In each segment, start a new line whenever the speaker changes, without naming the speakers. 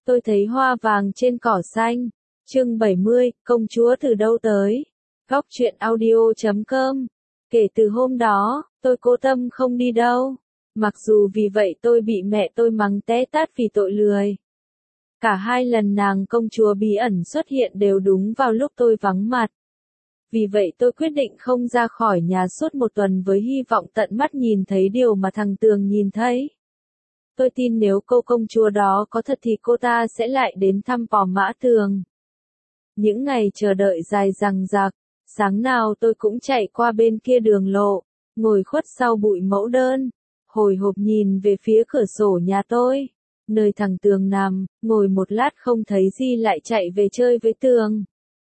Tôi thấy hoa vàng trên cỏ xanh. Chương 70, công chúa từ đâu tới? Góc truyện audio.com. Kể từ hôm đó, tôi cố tâm không đi đâu. Mặc dù vì vậy tôi bị mẹ tôi mắng té tát vì tội lười. Cả hai lần nàng công chúa bí ẩn xuất hiện đều đúng vào lúc tôi vắng mặt. Vì vậy tôi quyết định không ra khỏi nhà suốt một tuần với hy vọng tận mắt nhìn thấy điều mà thằng Tường nhìn thấy. Tôi tin nếu cô công chúa đó có thật thì cô ta sẽ lại đến thăm Phò Mã Tường. Những ngày chờ đợi dài dằng dặc, sáng nào tôi cũng chạy qua bên kia đường lộ, ngồi khuất sau bụi mẫu đơn, hồi hộp nhìn về phía cửa sổ nhà tôi, nơi thằng Tường nằm, ngồi một lát không thấy gì lại chạy về chơi với Tường.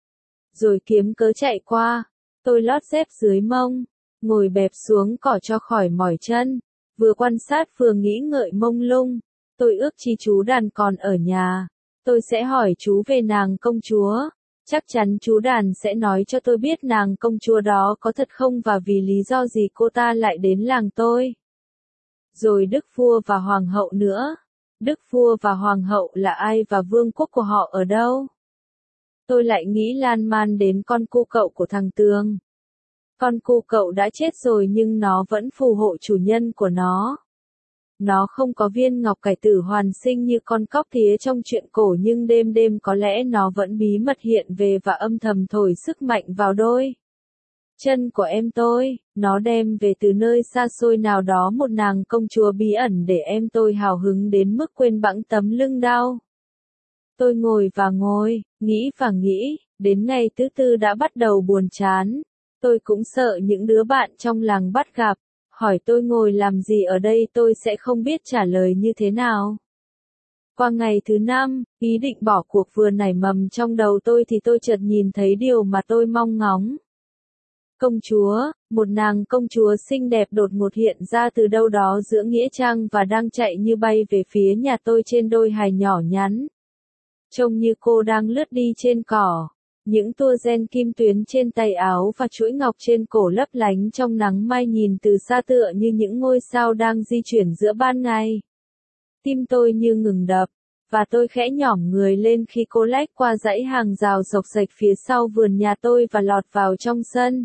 Rồi kiếm cớ chạy qua, tôi lót dép dưới mông, ngồi bẹp xuống cỏ cho khỏi mỏi chân, vừa quan sát vừa nghĩ ngợi mông lung. Tôi ước chi chú Đàn còn ở nhà, tôi sẽ hỏi chú về nàng công chúa, chắc chắn chú Đàn sẽ nói cho tôi biết nàng công chúa đó có thật không và vì lý do gì cô ta lại đến làng tôi. Rồi đức vua và hoàng hậu nữa, đức vua và hoàng hậu là ai và vương quốc của họ ở đâu? Tôi lại nghĩ lan man đến con cu cậu của thằng Tường. Con cu cậu đã chết rồi nhưng nó vẫn phù hộ chủ nhân của nó. Nó không có viên ngọc cải tử hoàn sinh như con cóc tía trong truyện cổ nhưng đêm đêm có lẽ nó vẫn bí mật hiện về và âm thầm thổi sức mạnh vào đôi chân của em tôi. Nó đem về từ nơi xa xôi nào đó một nàng công chúa bí ẩn để em tôi hào hứng đến mức quên bẵng tấm lưng đau. Tôi ngồi và ngồi, nghĩ và nghĩ, đến ngày thứ tư đã bắt đầu buồn chán. Tôi cũng sợ những đứa bạn trong làng bắt gặp, hỏi tôi ngồi làm gì ở đây tôi sẽ không biết trả lời như thế nào. Qua ngày thứ năm, ý định bỏ cuộc vừa nảy mầm trong đầu tôi thì tôi chợt nhìn thấy điều mà tôi mong ngóng. Công chúa, một nàng công chúa xinh đẹp đột ngột hiện ra từ đâu đó giữa nghĩa trang và đang chạy như bay về phía nhà tôi trên đôi hài nhỏ nhắn. Trông như cô đang lướt đi trên cỏ. Những tua ren kim tuyến trên tay áo và chuỗi ngọc trên cổ lấp lánh trong nắng mai nhìn từ xa tựa như những ngôi sao đang di chuyển giữa ban ngày. Tim tôi như ngừng đập, và tôi khẽ nhỏm người lên khi cô lách qua dãy hàng rào xộc xệch phía sau vườn nhà tôi và lọt vào trong sân.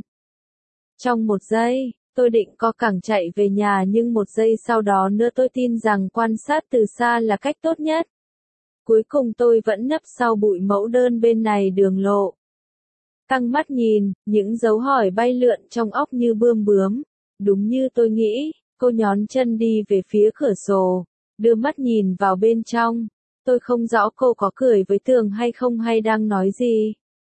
Trong một giây, tôi định co cẳng chạy về nhà nhưng một giây sau đó nữa tôi tin rằng quan sát từ xa là cách tốt nhất. Cuối cùng tôi vẫn nấp sau bụi mẫu đơn bên này đường lộ. Căng mắt nhìn, những dấu hỏi bay lượn trong óc như bươm bướm. Đúng như tôi nghĩ, cô nhón chân đi về phía cửa sổ, đưa mắt nhìn vào bên trong. Tôi không rõ cô có cười với Tường hay không hay đang nói gì.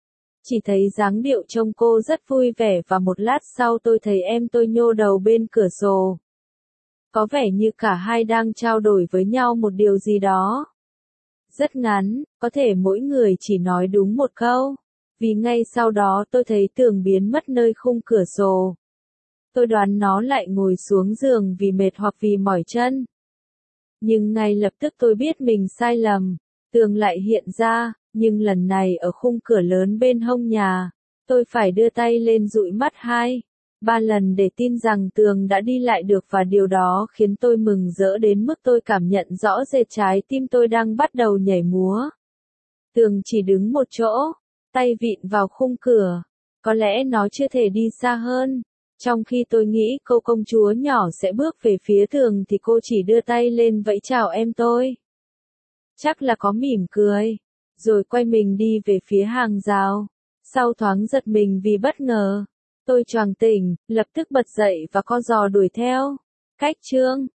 Chỉ thấy dáng điệu trông cô rất vui vẻ và một lát sau tôi thấy em tôi nhô đầu bên cửa sổ. Có vẻ như cả hai đang trao đổi với nhau một điều gì đó. Rất ngắn, có thể mỗi người chỉ nói đúng một câu. Vì ngay sau đó tôi thấy Tường biến mất nơi khung cửa sổ. Tôi đoán nó lại ngồi xuống giường vì mệt hoặc vì mỏi chân. Nhưng ngay lập tức tôi biết mình sai lầm. Tường lại hiện ra, nhưng lần này ở khung cửa lớn bên hông nhà. Tôi phải đưa tay lên dụi mắt 2-3 lần để tin rằng Tường đã đi lại được và điều đó khiến tôi mừng rỡ đến mức tôi cảm nhận rõ rệt trái tim tôi đang bắt đầu nhảy múa. Tường chỉ đứng một chỗ, tay vịn vào khung cửa. Có lẽ nó chưa thể đi xa hơn. Trong khi tôi nghĩ cô công chúa nhỏ sẽ bước về phía Tường thì cô chỉ đưa tay lên vẫy chào em tôi. Chắc là có mỉm cười. Rồi quay mình đi về phía hàng rào. Sau thoáng giật mình vì bất ngờ, tôi choàng tỉnh, lập tức bật dậy và co giò đuổi theo. Cách chương